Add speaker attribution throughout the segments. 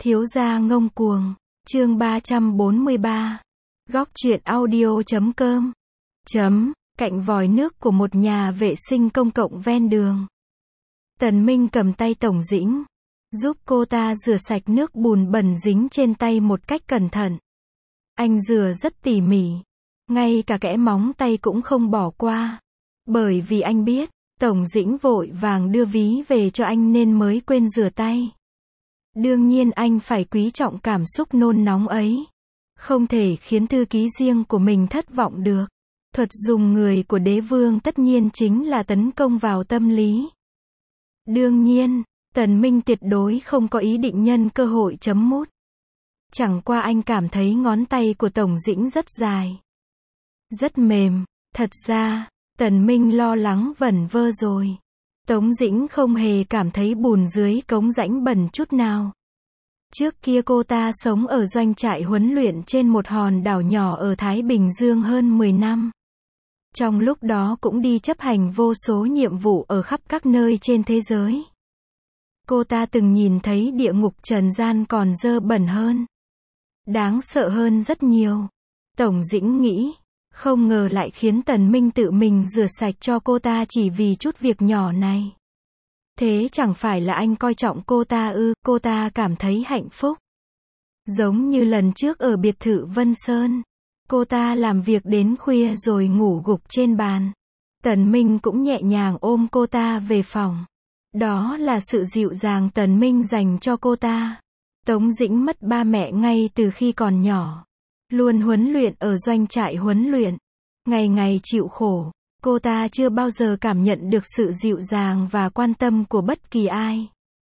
Speaker 1: Thiếu gia ngông cuồng, chương 343. Góc truyện audio.com. Cạnh vòi nước của một nhà vệ sinh công cộng ven đường. Tần Minh cầm tay Tổng Dĩnh, giúp cô ta rửa sạch nước bùn bẩn dính trên tay một cách cẩn thận. Anh rửa rất tỉ mỉ, ngay cả kẽ móng tay cũng không bỏ qua. Bởi vì anh biết, Tổng Dĩnh vội vàng đưa ví về cho anh nên mới quên rửa tay. Đương nhiên anh phải quý trọng cảm xúc nôn nóng ấy. Không thể khiến thư ký riêng của mình thất vọng được. Thuật dùng người của đế vương tất nhiên chính là tấn công vào tâm lý. Đương nhiên, Tần Minh tuyệt đối không có ý định nhân cơ hội chấm mút. Chẳng qua anh cảm thấy ngón tay của Tổng Dĩnh rất dài, rất mềm. Thật ra, Tần Minh lo lắng vẩn vơ rồi. Tống Dĩnh không hề cảm thấy bùn dưới cống rãnh bẩn chút nào. Trước kia cô ta sống ở doanh trại huấn luyện trên một hòn đảo nhỏ ở Thái Bình Dương hơn 10 năm. Trong lúc đó cũng đi chấp hành vô số nhiệm vụ ở khắp các nơi trên thế giới. Cô ta từng nhìn thấy địa ngục trần gian còn dơ bẩn hơn, đáng sợ hơn rất nhiều. Tổng Dĩnh nghĩ, không ngờ lại khiến Tần Minh tự mình rửa sạch cho cô ta chỉ vì chút việc nhỏ này. Thế chẳng phải là anh coi trọng cô ta ư? Cô ta cảm thấy hạnh phúc. Giống như lần trước ở biệt thự Vân Sơn. Cô ta làm việc đến khuya rồi ngủ gục trên bàn. Tần Minh cũng nhẹ nhàng ôm cô ta về phòng. Đó là sự dịu dàng Tần Minh dành cho cô ta. Tống Dĩnh mất ba mẹ ngay từ khi còn nhỏ. Luôn huấn luyện ở doanh trại huấn luyện. Ngày ngày chịu khổ. Cô ta chưa bao giờ cảm nhận được sự dịu dàng và quan tâm của bất kỳ ai.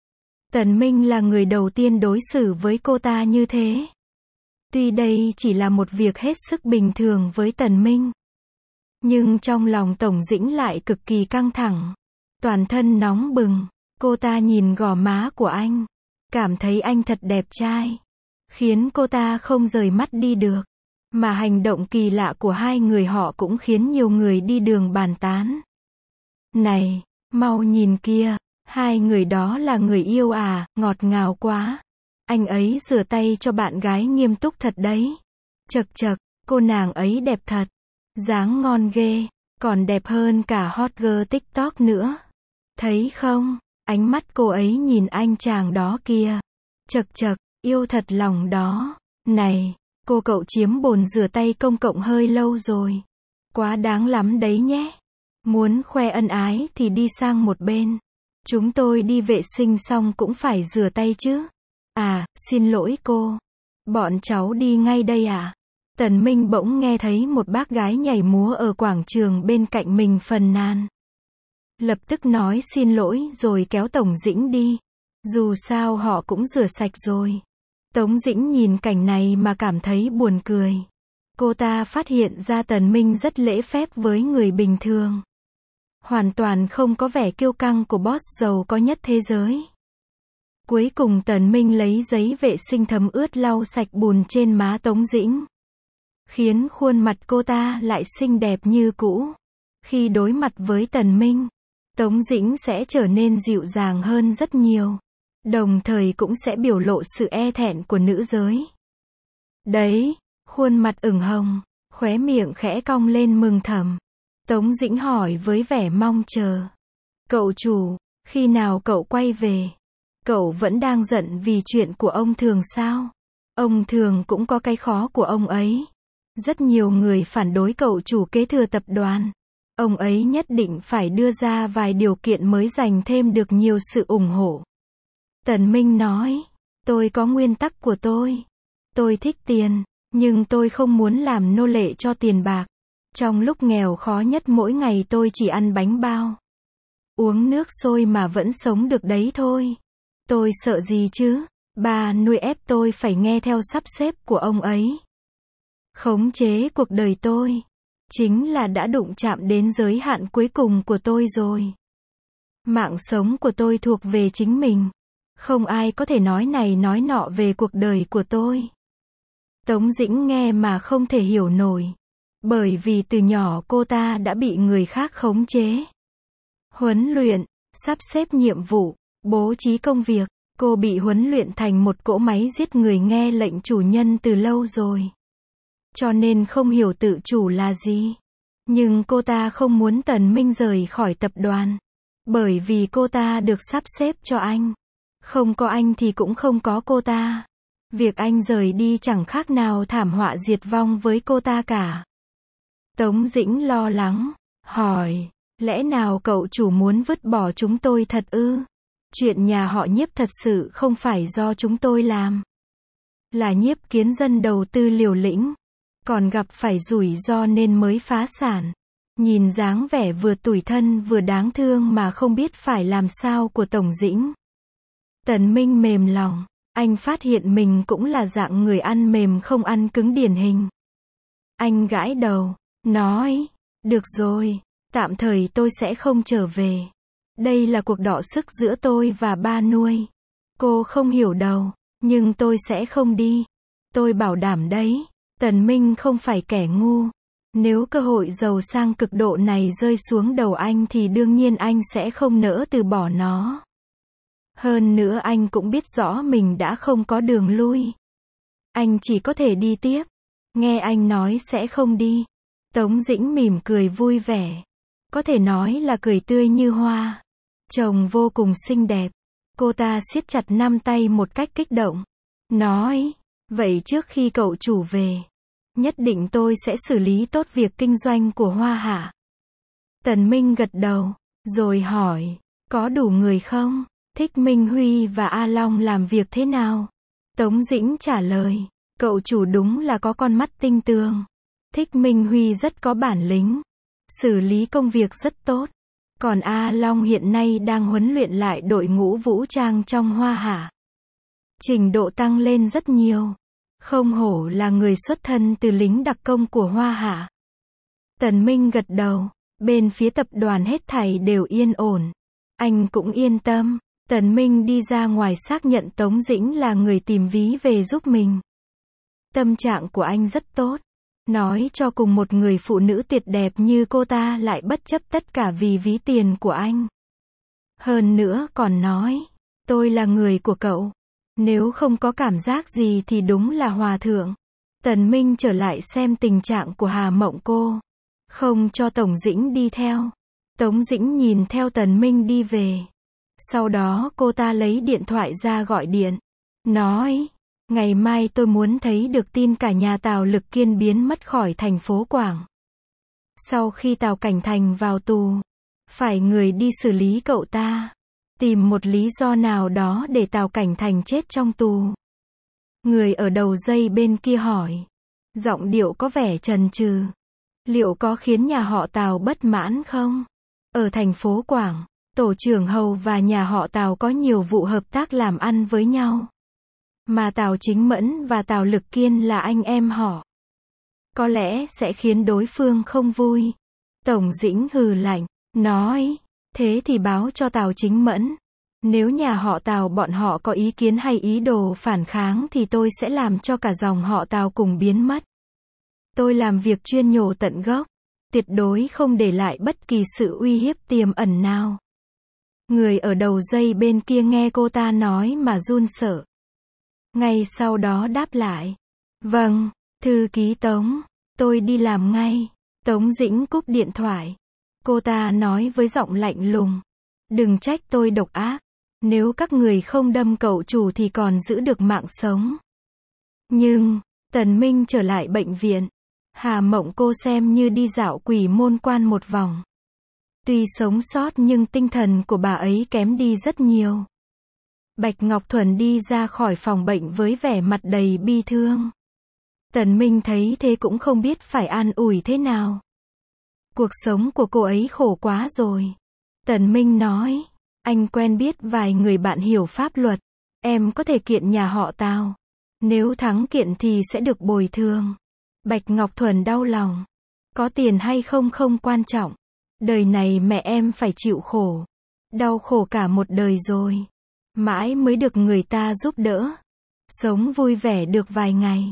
Speaker 1: Tần Minh là người đầu tiên đối xử với cô ta như thế. Tuy đây chỉ là một việc hết sức bình thường với Tần Minh, nhưng trong lòng Tổng Dĩnh lại cực kỳ căng thẳng. Toàn thân nóng bừng, cô ta nhìn gò má của anh, cảm thấy anh thật đẹp trai, khiến cô ta không rời mắt đi được. Mà hành động kỳ lạ của hai người họ cũng khiến nhiều người đi đường bàn tán. Này, mau nhìn kia, hai người đó là người yêu à, ngọt ngào quá. Anh ấy rửa tay cho bạn gái nghiêm túc thật đấy. Chậc chậc, cô nàng ấy đẹp thật. Dáng ngon ghê, còn đẹp hơn cả hot girl TikTok nữa. Thấy không, ánh mắt cô ấy nhìn anh chàng đó kia. Chậc chậc, yêu thật lòng đó. Này, cô cậu chiếm bồn rửa tay công cộng hơi lâu rồi. Quá đáng lắm đấy nhé. Muốn khoe ân ái thì đi sang một bên. Chúng tôi đi vệ sinh xong cũng phải rửa tay chứ. À, xin lỗi cô. Bọn cháu đi ngay đây à? Tần Minh bỗng nghe thấy một bác gái nhảy múa ở quảng trường bên cạnh mình phàn nàn. Lập tức nói xin lỗi rồi kéo Tổng Dĩnh đi. Dù sao họ cũng rửa sạch rồi. Tống Dĩnh nhìn cảnh này mà cảm thấy buồn cười. Cô ta phát hiện ra Tần Minh rất lễ phép với người bình thường. Hoàn toàn không có vẻ kiêu căng của boss giàu có nhất thế giới. Cuối cùng Tần Minh lấy giấy vệ sinh thấm ướt lau sạch bùn trên má Tống Dĩnh, khiến khuôn mặt cô ta lại xinh đẹp như cũ. Khi đối mặt với Tần Minh, Tống Dĩnh sẽ trở nên dịu dàng hơn rất nhiều. Đồng thời cũng sẽ biểu lộ sự e thẹn của nữ giới. Đấy, khuôn mặt ửng hồng, khóe miệng khẽ cong lên mừng thầm. Tống Dĩnh hỏi với vẻ mong chờ. Cậu chủ, khi nào cậu quay về? Cậu vẫn đang giận vì chuyện của ông Thường sao? Ông Thường cũng có cái khó của ông ấy. Rất nhiều người phản đối cậu chủ kế thừa tập đoàn. Ông ấy nhất định phải đưa ra vài điều kiện mới giành thêm được nhiều sự ủng hộ. Tần Minh nói, tôi có nguyên tắc của tôi. Tôi thích tiền, nhưng tôi không muốn làm nô lệ cho tiền bạc. Trong lúc nghèo khó nhất mỗi ngày tôi chỉ ăn bánh bao, uống nước sôi mà vẫn sống được đấy thôi. Tôi sợ gì chứ? Bà nuôi ép tôi phải nghe theo sắp xếp của ông ấy. Khống chế cuộc đời tôi, chính là đã đụng chạm đến giới hạn cuối cùng của tôi rồi. Mạng sống của tôi thuộc về chính mình. Không ai có thể nói này nói nọ về cuộc đời của tôi. Tống Dĩnh nghe mà không thể hiểu nổi. Bởi vì từ nhỏ cô ta đã bị người khác khống chế, huấn luyện, sắp xếp nhiệm vụ, bố trí công việc. Cô bị huấn luyện thành một cỗ máy giết người nghe lệnh chủ nhân từ lâu rồi. Cho nên không hiểu tự chủ là gì. Nhưng cô ta không muốn Tần Minh rời khỏi tập đoàn. Bởi vì cô ta được sắp xếp cho anh. Không có anh thì cũng không có cô ta. Việc anh rời đi chẳng khác nào thảm họa diệt vong với cô ta cả. Tống Dĩnh lo lắng, hỏi, lẽ nào cậu chủ muốn vứt bỏ chúng tôi thật ư? Chuyện nhà họ Nhiếp thật sự không phải do chúng tôi làm. Là Nhiếp Kiến Dân đầu tư liều lĩnh, còn gặp phải rủi ro nên mới phá sản. Nhìn dáng vẻ vừa tủi thân vừa đáng thương mà không biết phải làm sao của Tổng Dĩnh. Tần Minh mềm lòng, anh phát hiện mình cũng là dạng người ăn mềm không ăn cứng điển hình. Anh gãi đầu, nói, được rồi, tạm thời tôi sẽ không trở về. Đây là cuộc đọ sức giữa tôi và ba nuôi. Cô không hiểu đâu, nhưng tôi sẽ không đi. Tôi bảo đảm đấy, Tần Minh không phải kẻ ngu. Nếu cơ hội giàu sang cực độ này rơi xuống đầu anh thì đương nhiên anh sẽ không nỡ từ bỏ nó. Hơn nữa anh cũng biết rõ mình đã không có đường lui. Anh chỉ có thể đi tiếp. Nghe anh nói sẽ không đi. Tống Dĩnh mỉm cười vui vẻ. Có thể nói là cười tươi như hoa. Trông vô cùng xinh đẹp. Cô ta siết chặt năm tay một cách kích động. Nói, vậy trước khi cậu chủ về, nhất định tôi sẽ xử lý tốt việc kinh doanh của Hoa Hạ. Tần Minh gật đầu, rồi hỏi, có đủ người không? Thích Minh Huy và A Long làm việc thế nào? Tống Dĩnh trả lời, cậu chủ đúng là có con mắt tinh tường. Thích Minh Huy rất có bản lĩnh, xử lý công việc rất tốt. Còn A Long hiện nay đang huấn luyện lại đội ngũ vũ trang trong Hoa Hạ. Trình độ tăng lên rất nhiều. Không hổ là người xuất thân từ lính đặc công của Hoa Hạ. Tần Minh gật đầu, bên phía tập đoàn hết thảy đều yên ổn. Anh cũng yên tâm. Tần Minh đi ra ngoài xác nhận Tống Dĩnh là người tìm ví về giúp mình. Tâm trạng của anh rất tốt. Nói cho cùng một người phụ nữ tuyệt đẹp như cô ta lại bất chấp tất cả vì ví tiền của anh. Hơn nữa còn nói, tôi là người của cậu. Nếu không có cảm giác gì thì đúng là hòa thượng. Tần Minh trở lại xem tình trạng của Hà Mộng cô. Không cho Tổng Dĩnh đi theo. Tống Dĩnh nhìn theo Tần Minh đi về. Sau đó cô ta lấy điện thoại ra gọi điện. Nói, ngày mai tôi muốn thấy được tin cả nhà Tào Lực Kiên biến mất khỏi thành phố Quảng. Sau khi Tào Cảnh Thành vào tù, phải người đi xử lý cậu ta. Tìm một lý do nào đó để Tào Cảnh Thành chết trong tù. Người ở đầu dây bên kia hỏi. Giọng điệu có vẻ chần chừ. Liệu có khiến nhà họ Tào bất mãn không? Ở thành phố Quảng, tổ trưởng Hầu và nhà họ Tào có nhiều vụ hợp tác làm ăn với nhau. Mà Tào Chính Mẫn và Tào Lực Kiên là anh em họ. Có lẽ sẽ khiến đối phương không vui. Tổng Dĩnh hừ lạnh, nói, thế thì báo cho Tào Chính Mẫn. Nếu nhà họ Tào bọn họ có ý kiến hay ý đồ phản kháng thì tôi sẽ làm cho cả dòng họ Tào cùng biến mất. Tôi làm việc chuyên nhổ tận gốc. Tuyệt đối không để lại bất kỳ sự uy hiếp tiềm ẩn nào. Người ở đầu dây bên kia nghe cô ta nói mà run sợ. Ngay sau đó đáp lại. Vâng, thư ký Tống, tôi đi làm ngay. Tống Dĩnh cúp điện thoại. Cô ta nói với giọng lạnh lùng. Đừng trách tôi độc ác. Nếu các người không đâm cậu chủ thì còn giữ được mạng sống. Nhưng, Tần Minh trở lại bệnh viện. Hà Mộng cô xem như đi dạo Quỷ Môn Quan một vòng. Tuy sống sót nhưng tinh thần của bà ấy kém đi rất nhiều. Bạch Ngọc Thuần đi ra khỏi phòng bệnh với vẻ mặt đầy bi thương. Tần Minh thấy thế cũng không biết phải an ủi thế nào. Cuộc sống của cô ấy khổ quá rồi. Tần Minh nói, anh quen biết vài người bạn hiểu pháp luật. Em có thể kiện nhà họ Tào. Nếu thắng kiện thì sẽ được bồi thường. Bạch Ngọc Thuần đau lòng. Có tiền hay không không quan trọng. Đời này mẹ em phải chịu khổ. Đau khổ cả một đời rồi. Mãi mới được người ta giúp đỡ. Sống vui vẻ được vài ngày.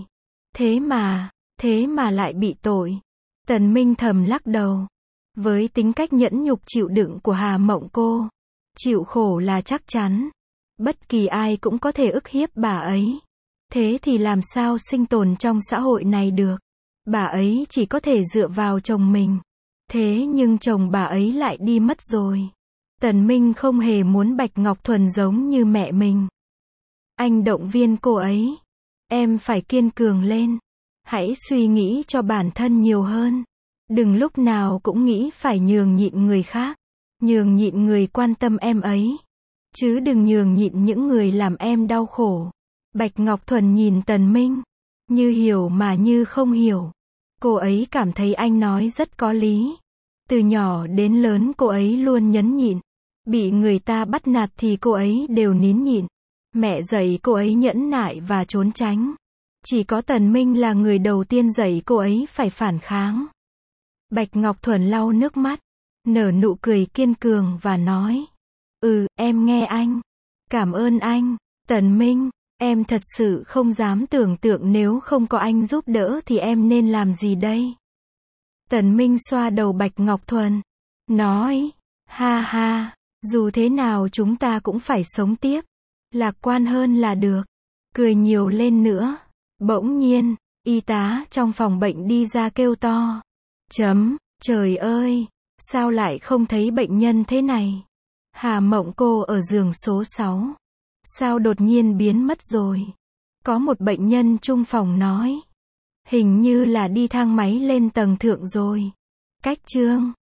Speaker 1: Thế mà lại bị tội. Tần Minh thầm lắc đầu. Với tính cách nhẫn nhục chịu đựng của Hà Mộng cô, chịu khổ là chắc chắn. Bất kỳ ai cũng có thể ức hiếp bà ấy. Thế thì làm sao sinh tồn trong xã hội này được? Bà ấy chỉ có thể dựa vào chồng mình. Thế nhưng chồng bà ấy lại đi mất rồi. Tần Minh không hề muốn Bạch Ngọc Thuần giống như mẹ mình. Anh động viên cô ấy. Em phải kiên cường lên. Hãy suy nghĩ cho bản thân nhiều hơn. Đừng lúc nào cũng nghĩ phải nhường nhịn người khác. Nhường nhịn người quan tâm em ấy. Chứ đừng nhường nhịn những người làm em đau khổ. Bạch Ngọc Thuần nhìn Tần Minh. Như hiểu mà như không hiểu. Cô ấy cảm thấy anh nói rất có lý. Từ nhỏ đến lớn cô ấy luôn nhẫn nhịn. Bị người ta bắt nạt thì cô ấy đều nín nhịn. Mẹ dạy cô ấy nhẫn nại và trốn tránh. Chỉ có Tần Minh là người đầu tiên dạy cô ấy phải phản kháng. Bạch Ngọc Thuần lau nước mắt, nở nụ cười kiên cường và nói. Em nghe anh. Cảm ơn anh. Tần Minh, em thật sự không dám tưởng tượng nếu không có anh giúp đỡ thì em nên làm gì đây? Tần Minh xoa đầu Bạch Ngọc Thuần. Nói, ha ha, dù thế nào chúng ta cũng phải sống tiếp. Lạc quan hơn là được. Cười nhiều lên nữa. Bỗng nhiên, y tá trong phòng bệnh đi ra kêu to. Trời ơi, sao lại không thấy bệnh nhân thế này? Hà Mộng cô ở giường số 6. Sao đột nhiên biến mất rồi? Có một bệnh nhân chung phòng nói. Hình như là đi thang máy lên tầng thượng rồi. Cách Trương.